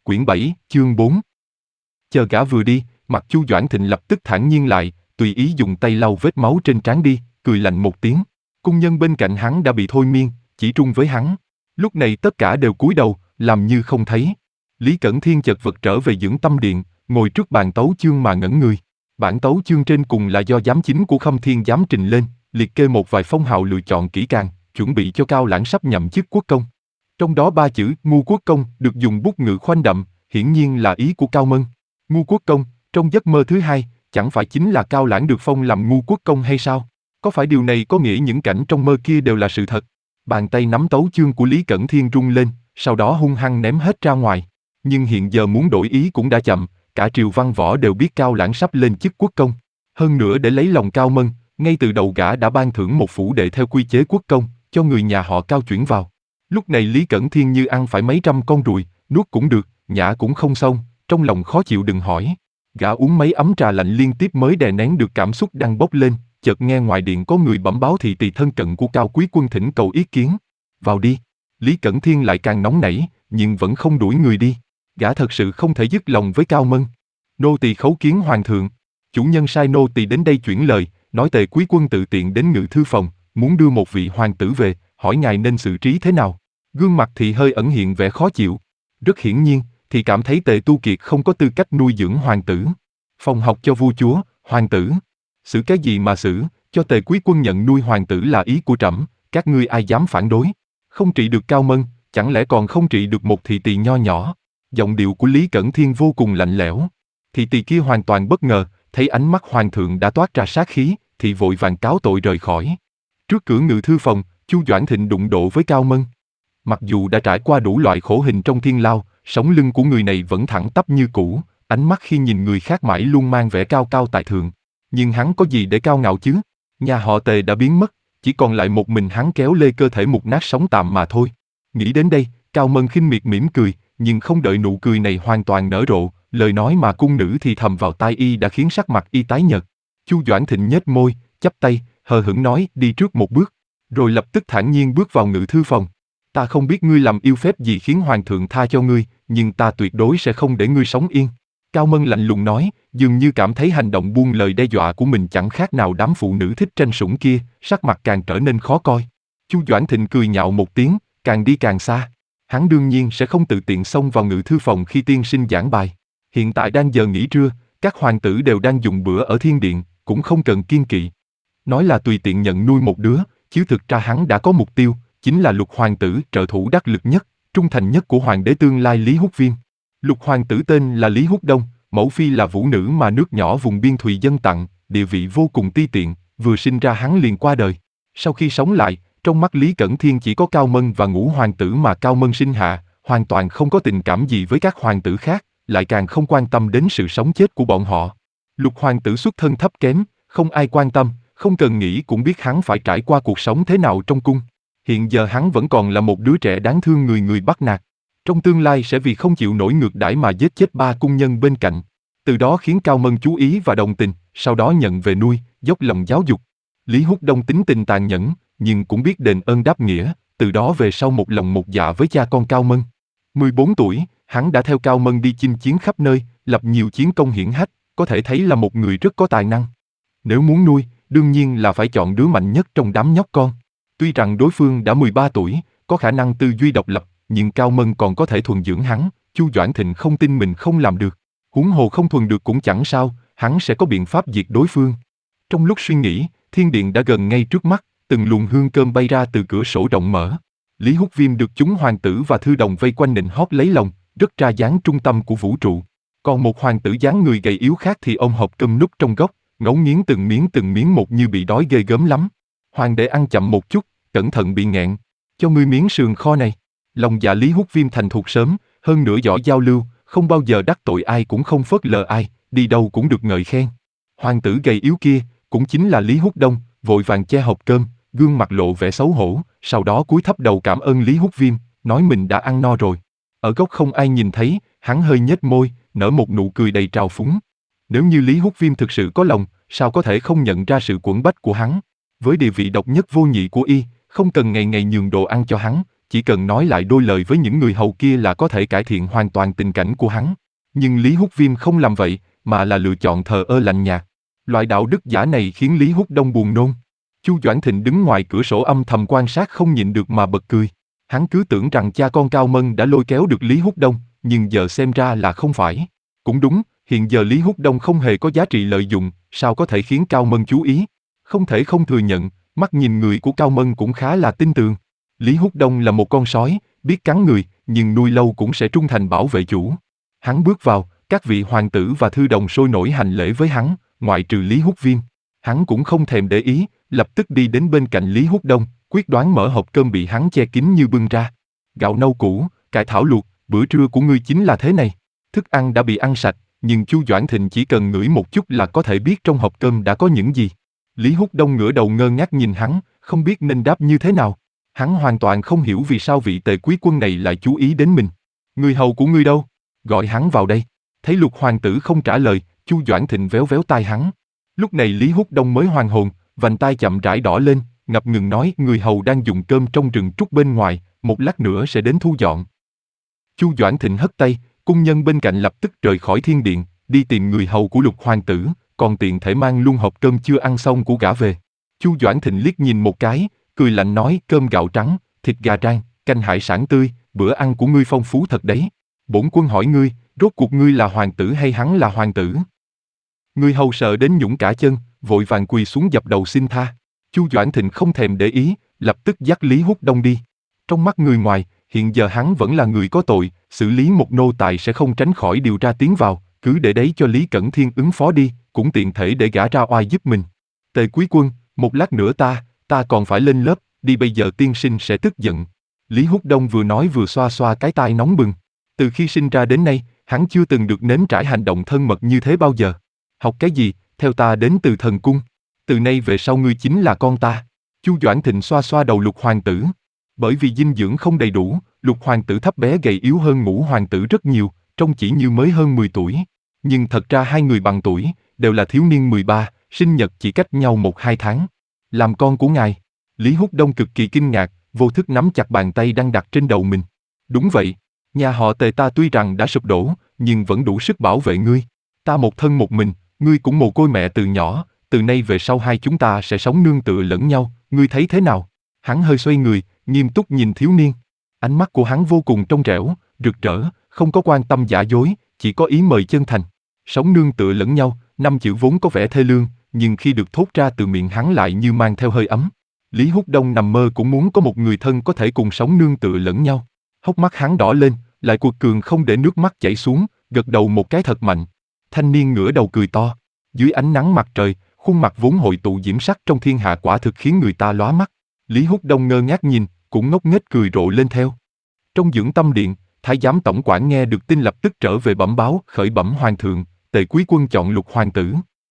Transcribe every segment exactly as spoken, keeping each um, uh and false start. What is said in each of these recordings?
Quyển bảy, chương bốn. Chờ gã vừa đi, mặt Chu Doãn Thịnh lập tức thản nhiên lại, tùy ý dùng tay lau vết máu trên trán đi, cười lạnh một tiếng. Cung nhân bên cạnh hắn đã bị thôi miên, chỉ trung với hắn. Lúc này tất cả đều cúi đầu, làm như không thấy. Lý Cẩn Thiên chật vật trở về dưỡng tâm điện, ngồi trước bàn tấu chương mà ngẩn người. Bản tấu chương trên cùng là do giám chính của Khâm Thiên giám trình lên, liệt kê một vài phong hào lựa chọn kỹ càng, chuẩn bị cho Cao Lãng sắp nhậm chức quốc công. Trong đó ba chữ Ngu Quốc Công được dùng bút ngự khoanh đậm, hiển nhiên là ý của Cao Mân. Ngu Quốc Công, trong giấc mơ thứ hai, chẳng phải chính là Cao Lãng được phong làm Ngu Quốc Công hay sao? Có phải điều này có nghĩa những cảnh trong mơ kia đều là sự thật? Bàn tay nắm tấu chương của Lý Cẩn Thiên rung lên, sau đó hung hăng ném hết ra ngoài. Nhưng hiện giờ muốn đổi ý cũng đã chậm, cả triều văn võ đều biết Cao Lãng sắp lên chức quốc công. Hơn nữa để lấy lòng Cao Mân, ngay từ đầu gã đã ban thưởng một phủ đệ theo quy chế quốc công, cho người nhà họ Cao chuyển vào. Lúc này Lý Cẩn Thiên như ăn phải mấy trăm con ruồi, nuốt cũng được, nhả cũng không xong, trong lòng khó chịu đừng hỏi. Gã uống mấy ấm trà lạnh liên tiếp mới đè nén được cảm xúc đang bốc lên, chợt nghe ngoài điện có người bẩm báo thị tỳ thân cận của Cao Quý Quân thỉnh cầu ý kiến. Vào đi. Lý Cẩn Thiên lại càng nóng nảy, nhưng vẫn không đuổi người đi. Gã thật sự không thể dứt lòng với Cao Mân. Nô tỳ khấu kiến hoàng thượng. Chủ nhân sai nô tỳ đến đây chuyển lời, nói Tề Quý Quân tự tiện đến ngự thư phòng, muốn đưa một vị hoàng tử về, hỏi ngài nên xử trí thế nào. Gương mặt thì hơi ẩn hiện vẻ khó chịu. Rất hiển nhiên, thì cảm thấy Tề Tu Kiệt không có tư cách nuôi dưỡng hoàng tử. Phòng học cho vua chúa, hoàng tử. Xử cái gì mà xử, cho Tề Quý Quân nhận nuôi hoàng tử là ý của trẫm, các ngươi ai dám phản đối. Không trị được Cao Mân, chẳng lẽ còn không trị được một thị tỳ nho nhỏ. Giọng điệu của Lý Cẩn Thiên vô cùng lạnh lẽo. Thị tỳ kia hoàn toàn bất ngờ, thấy ánh mắt hoàng thượng đã toát ra sát khí, thì vội vàng cáo tội rời khỏi. Trước cửa ngự thư phòng, Chu Doãn Thịnh đụng độ với Cao Mân. Mặc dù đã trải qua đủ loại khổ hình trong thiên lao, sống lưng của người này vẫn thẳng tắp như cũ, ánh mắt khi nhìn người khác mãi luôn mang vẻ cao cao tại thượng. Nhưng hắn có gì để cao ngạo chứ? Nhà họ Tề đã biến mất, chỉ còn lại một mình hắn kéo lê cơ thể mục nát sống tạm mà thôi. Nghĩ đến đây, Cao Mân khinh miệt mỉm cười, nhưng không đợi nụ cười này hoàn toàn nở rộ, lời nói mà cung nữ thì thầm vào tai y đã khiến sắc mặt y tái nhợt. Chu Doãn Thịnh nhếch môi, chắp tay, hờ hững nói đi trước một bước, rồi lập tức thản nhiên bước vào ngự thư phòng. Ta không biết ngươi làm yêu phép gì khiến hoàng thượng tha cho ngươi, nhưng ta tuyệt đối sẽ không để ngươi sống yên. Cao Mân lạnh lùng nói, dường như cảm thấy hành động buông lời đe dọa của mình chẳng khác nào đám phụ nữ thích tranh sủng kia, sắc mặt càng trở nên khó coi. Chu Doãn Thịnh cười nhạo một tiếng, càng đi càng xa. Hắn đương nhiên sẽ không tự tiện xông vào ngự thư phòng khi tiên sinh giảng bài. Hiện tại đang giờ nghỉ trưa, các hoàng tử đều đang dùng bữa ở thiên điện, cũng không cần kiêng kỵ. Nói là tùy tiện nhận nuôi một đứa, chứ thực ra hắn đã có mục tiêu, chính là Lục hoàng tử trợ thủ đắc lực nhất, trung thành nhất của hoàng đế tương lai Lý Húc Viêm. Lục hoàng tử tên là Lý Húc Đông, mẫu phi là vũ nữ mà nước nhỏ vùng biên thùy dân tặng, địa vị vô cùng ti tiện, vừa sinh ra hắn liền qua đời. Sau khi sống lại, trong mắt Lý Cẩn Thiên chỉ có Cao Mân và Ngũ hoàng tử mà Cao Mân sinh hạ, hoàn toàn không có tình cảm gì với các hoàng tử khác, lại càng không quan tâm đến sự sống chết của bọn họ. Lục hoàng tử xuất thân thấp kém, không ai quan tâm, không cần nghĩ cũng biết hắn phải trải qua cuộc sống thế nào trong cung. Hiện giờ hắn vẫn còn là một đứa trẻ đáng thương người người bắt nạt. Trong tương lai sẽ vì không chịu nổi ngược đãi mà giết chết ba cung nhân bên cạnh. Từ đó khiến Cao Mân chú ý và đồng tình, sau đó nhận về nuôi, dốc lòng giáo dục. Lý Húc Đông tính tình tàn nhẫn, nhưng cũng biết đền ơn đáp nghĩa, từ đó về sau một lòng một dạ với cha con Cao Mân. mười bốn tuổi, hắn đã theo Cao Mân đi chinh chiến khắp nơi, lập nhiều chiến công hiển hách, có thể thấy là một người rất có tài năng. Nếu muốn nuôi, đương nhiên là phải chọn đứa mạnh nhất trong đám nhóc con. Tuy rằng đối phương đã mười ba tuổi, có khả năng tư duy độc lập, nhưng Cao Mân còn có thể thuần dưỡng hắn, Chu Doãn Thịnh không tin mình không làm được. Huống hồ không thuần được cũng chẳng sao, hắn sẽ có biện pháp diệt đối phương. Trong lúc suy nghĩ, thiên điện đã gần ngay trước mắt, từng luồng hương cơm bay ra từ cửa sổ rộng mở. Lý Húc Viêm được chúng hoàng tử và thư đồng vây quanh nịnh hót lấy lòng, rất ra dáng trung tâm của vũ trụ. Còn một hoàng tử dáng người gầy yếu khác thì ôm hộp cơm núp trong góc, ngấu nghiến từng miếng từng miếng một như bị đói ghê gớm lắm. Hoàng đế ăn chậm một chút, cẩn thận bị nghẹn. Cho ngươi miếng sườn kho này. Lòng dạ Lý Húc Viêm thành thục sớm, hơn nữa giỏi giao lưu, không bao giờ đắc tội ai cũng không phớt lờ ai, đi đâu cũng được ngợi khen. Hoàng tử gầy yếu kia, cũng chính là Lý Húc Đông, vội vàng che hộp cơm, gương mặt lộ vẻ xấu hổ, sau đó cúi thấp đầu cảm ơn Lý Húc Viêm, nói mình đã ăn no rồi. Ở góc không ai nhìn thấy, hắn hơi nhếch môi, nở một nụ cười đầy trào phúng. Nếu như Lý Húc Viêm thực sự có lòng, sao có thể không nhận ra sự quẫn bách của hắn? Với địa vị độc nhất vô nhị của y, không cần ngày ngày nhường đồ ăn cho hắn, chỉ cần nói lại đôi lời với những người hầu kia là có thể cải thiện hoàn toàn tình cảnh của hắn. Nhưng Lý Húc Viêm không làm vậy, mà là lựa chọn thờ ơ lạnh nhạt. Loại đạo đức giả này khiến Lý Húc Đông buồn nôn. Chu Doãn Thịnh đứng ngoài cửa sổ âm thầm quan sát không nhịn được mà bật cười. Hắn cứ tưởng rằng cha con Cao Mân đã lôi kéo được Lý Húc Đông, nhưng giờ xem ra là không phải. Cũng đúng, hiện giờ Lý Húc Đông không hề có giá trị lợi dụng, sao có thể khiến Cao Mân chú ý. Không thể không thừa nhận, mắt nhìn người của Cao Mân cũng khá là tin tưởng. Lý Húc Đông là một con sói, biết cắn người, nhưng nuôi lâu cũng sẽ trung thành bảo vệ chủ. Hắn bước vào, các vị hoàng tử và thư đồng sôi nổi hành lễ với hắn, ngoại trừ Lý Húc Viêm. Hắn cũng không thèm để ý, lập tức đi đến bên cạnh Lý Húc Đông, quyết đoán mở hộp cơm bị hắn che kín như bưng ra. Gạo nâu củ, cải thảo luộc, bữa trưa của ngươi chính là thế này. Thức ăn đã bị ăn sạch, nhưng Chu Doãn Thịnh chỉ cần ngửi một chút là có thể biết trong hộp cơm đã có những gì. Lý Húc Đông ngửa đầu ngơ ngác nhìn hắn, không biết nên đáp như thế nào. Hắn hoàn toàn không hiểu vì sao vị tề quý quân này lại chú ý đến mình. Người hầu của ngươi đâu? Gọi hắn vào đây. Thấy Lục hoàng tử không trả lời, Chu Doãn Thịnh véo véo tai hắn. Lúc này Lý Húc Đông mới hoàn hồn, vành tai chậm rãi đỏ lên, ngập ngừng nói người hầu đang dùng cơm trong rừng trúc bên ngoài, một lát nữa sẽ đến thu dọn. Chu Doãn Thịnh hất tay, cung nhân bên cạnh lập tức rời khỏi thiên điện, đi tìm người hầu của Lục hoàng tử, còn tiện thể mang luôn hộp cơm chưa ăn xong của gã về. Chu Doãn Thịnh liếc nhìn một cái, cười lạnh nói cơm gạo trắng, thịt gà rang, canh hải sản tươi, bữa ăn của ngươi phong phú thật đấy. Bổn quân hỏi ngươi, rốt cuộc ngươi là hoàng tử hay hắn là hoàng tử? Người hầu sợ đến nhũng cả chân, vội vàng quỳ xuống dập đầu xin tha. Chu Doãn Thịnh không thèm để ý, lập tức dắt Lý Húc Đông đi. Trong mắt người ngoài, hiện giờ hắn vẫn là người có tội, xử lý một nô tài sẽ không tránh khỏi điều tra tiến vào, cứ để đấy cho Lý Cẩn Thiên ứng phó đi, cũng tiện thể để gã ra oai giúp mình. Tề quý quân, một lát nữa ta, ta còn phải lên lớp, đi bây giờ tiên sinh sẽ tức giận. Lý Húc Đông vừa nói vừa xoa xoa cái tai nóng bừng. Từ khi sinh ra đến nay, hắn chưa từng được nếm trải hành động thân mật như thế bao giờ. Học cái gì, theo ta đến từ thần cung. Từ nay về sau ngươi chính là con ta. Chu Doãn Thịnh xoa xoa đầu Lục hoàng tử. Bởi vì dinh dưỡng không đầy đủ, Lục hoàng tử thấp bé gầy yếu hơn Ngũ hoàng tử rất nhiều, trông chỉ như mới hơn mười tuổi. Nhưng thật ra hai người bằng tuổi, đều là thiếu niên mười ba, sinh nhật chỉ cách nhau một hai tháng. Làm con của ngài. Lý Húc Đông cực kỳ kinh ngạc, vô thức nắm chặt bàn tay đang đặt trên đầu mình. Đúng vậy, nhà họ Tề ta tuy rằng đã sụp đổ, nhưng vẫn đủ sức bảo vệ ngươi. Ta một thân một mình, ngươi cũng mồ côi mẹ từ nhỏ, từ nay về sau hai chúng ta sẽ sống nương tựa lẫn nhau, ngươi thấy thế nào? Hắn hơi xoay người, nghiêm túc nhìn thiếu niên. Ánh mắt của hắn vô cùng trong trẻo, rực rỡ, không có quan tâm giả dối, chỉ có ý mời chân thành. Sống nương tựa lẫn nhau, năm chữ vốn có vẻ thê lương, nhưng khi được thốt ra từ miệng hắn lại như mang theo hơi ấm. Lý Húc Đông nằm mơ cũng muốn có một người thân có thể cùng sống nương tựa lẫn nhau. Hốc mắt hắn đỏ lên, lại cuột cường không để nước mắt chảy xuống, gật đầu một cái thật mạnh. Thanh niên ngửa đầu cười to. Dưới ánh nắng mặt trời, khuôn mặt vốn hội tụ diễm sắc trong thiên hạ quả thực khiến người ta lóa mắt. Lý Húc Đông ngơ ngác nhìn, cũng ngốc nghếch cười rộ lên theo. Trong dưỡng tâm điện, thái giám tổng quản nghe được tin lập tức trở về bẩm báo, khởi bẩm hoàng thượng, Tề quý quân chọn Lục hoàng tử.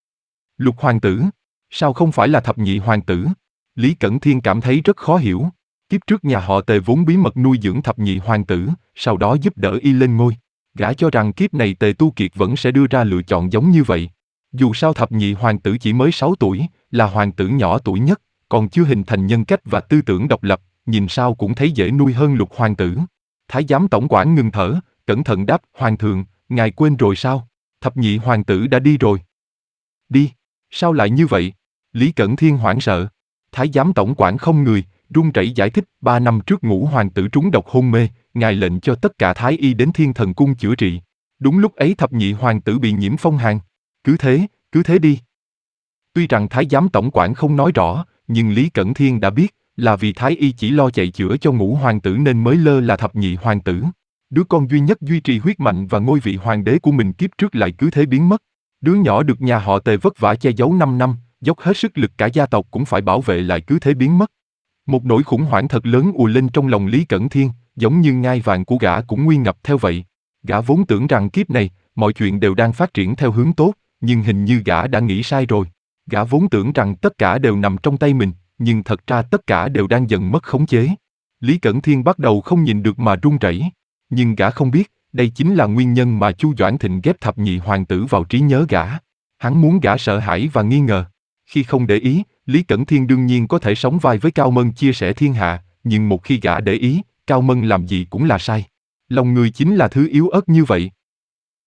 Lục hoàng tử? Sao không phải là thập nhị hoàng tử? Lý Cẩn Thiên cảm thấy rất khó hiểu. Kiếp trước nhà họ Tề vốn bí mật nuôi dưỡng thập nhị hoàng tử, sau đó giúp đỡ y lên ngôi. Gã cho rằng kiếp này Tề Tu Kiệt vẫn sẽ đưa ra lựa chọn giống như vậy. Dù sao thập nhị hoàng tử chỉ mới sáu tuổi, là hoàng tử nhỏ tuổi nhất, còn chưa hình thành nhân cách và tư tưởng độc lập, nhìn sao cũng thấy dễ nuôi hơn Lục hoàng tử. Thái giám tổng quản ngừng thở, cẩn thận đáp, hoàng thượng, ngài quên rồi sao? Thập nhị hoàng tử đã đi rồi. Đi? Sao lại như vậy? Lý Cẩn Thiên hoảng sợ. Thái giám tổng quản không người, run rẩy giải thích, ba năm trước Ngũ hoàng tử trúng độc hôn mê, ngài lệnh cho tất cả thái y đến Thiên Thần cung chữa trị. Đúng lúc ấy thập nhị hoàng tử bị nhiễm phong hàn. Cứ thế, cứ thế đi. Tuy rằng thái giám tổng quản không nói rõ, nhưng Lý Cẩn Thiên đã biết, là vì thái y chỉ lo chạy chữa cho Ngũ hoàng tử nên mới lơ là thập nhị hoàng tử. Đứa con duy nhất duy trì huyết mạch và ngôi vị hoàng đế của mình kiếp trước lại cứ thế biến mất. Đứa nhỏ được nhà họ Tề vất vả che giấu năm năm, dốc hết sức lực cả gia tộc cũng phải bảo vệ lại cứ thế biến mất. Một nỗi khủng hoảng thật lớn ùa lên trong lòng Lý Cẩn Thiên, giống như ngai vàng của gã cũng nguy ngập theo vậy. Gã vốn tưởng rằng kiếp này, mọi chuyện đều đang phát triển theo hướng tốt, nhưng hình như gã đã nghĩ sai rồi. Gã vốn tưởng rằng tất cả đều nằm trong tay mình, nhưng thật ra tất cả đều đang dần mất khống chế. Lý Cẩn Thiên bắt đầu không nhìn được mà run rẩy. Nhưng gã không biết, đây chính là nguyên nhân mà Chu Doãn Thịnh ghép thập nhị hoàng tử vào trí nhớ gã. Hắn muốn gã sợ hãi và nghi ngờ. Khi không để ý, Lý Cẩn Thiên đương nhiên có thể sống vai với Cao Mân chia sẻ thiên hạ, nhưng một khi gã để ý, Cao Mân làm gì cũng là sai. Lòng người chính là thứ yếu ớt như vậy.